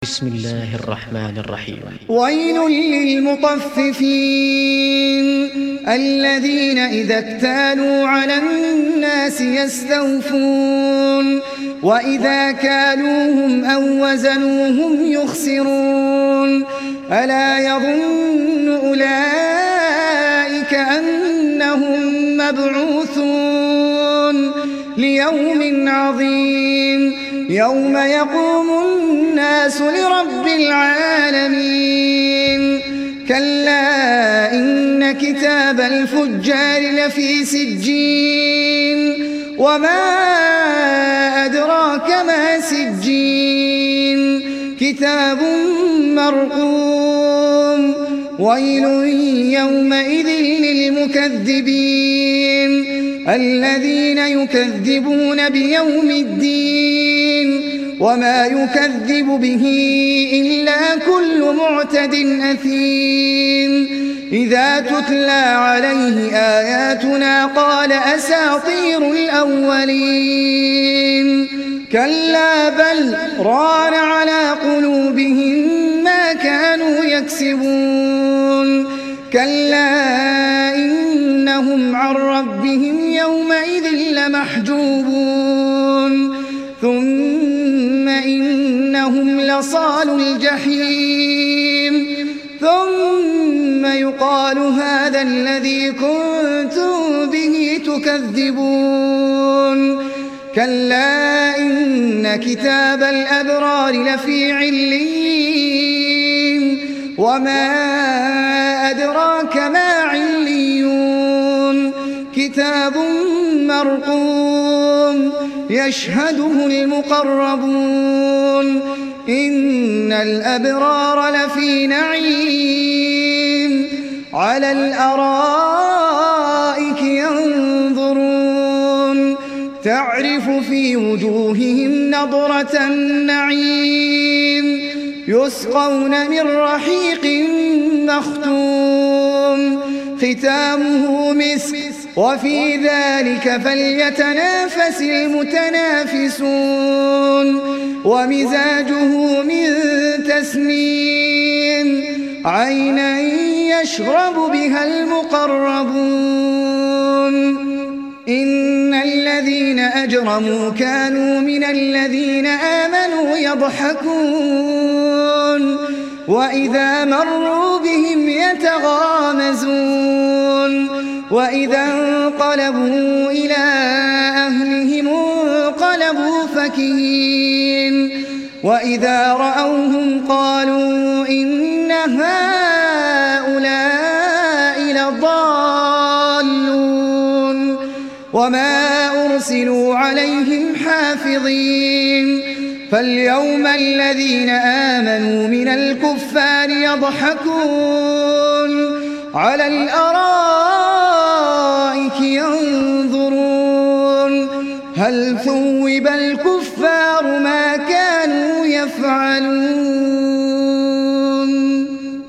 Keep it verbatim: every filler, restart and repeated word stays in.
بسم الله الرحمن الرحيم. ويل للمطففين الذين إذا اكتالوا على الناس يستوفون وإذا كالوهم أو وزنوهم يخسرون ألا يظن أولئك أنهم مبعوثون ليوم عظيم يوم يقوم الناس لرب العالمين كلا إن كتاب الفجار لفي سجين وما أدراك ما سجين كتاب مرقوم ويل يومئذ للمكذبين الذين يكذبون بيوم الدين وما يكذب به إلا كل معتد أثيم إذا تتلى عليه آياتنا قال أساطير الأولين كلا بل ران على قلوبهم ما كانوا يكسبون كلا إنهم عن ربهم يومئذ لمحجوبون ثم إنهم لصالوا الجحيم ثم يقال هذا الذي كنتم به تكذبون كلا إن كتاب الأبرار لفي عليين وما أدراك ما عليون كتاب مرقوم يشهده المقربون إن الأبرار لفي نعيم على الأرائك ينظرون تعرف في وجوههم نضرة النعيم يسقون من رحيق مختوم ختامه مسك وفي ذلك فليتنافس المتنافسون ومزاجه من تسنيم عينا يشرب بها المقربون إن الذين أجرموا كانوا من الذين آمنوا يضحكون وإذا مروا بهم يتغامزون وإذا انقلبوا إلى أهلهم انقلبوا فكهين وإذا رأوهم قالوا إن هؤلاء لضالون وما أرسلوا عليهم حافظين فاليوم الذين آمنوا من الكفار يضحكون على الأرائك ينظرون هل ثوب الكفار ما كانوا يفعلون.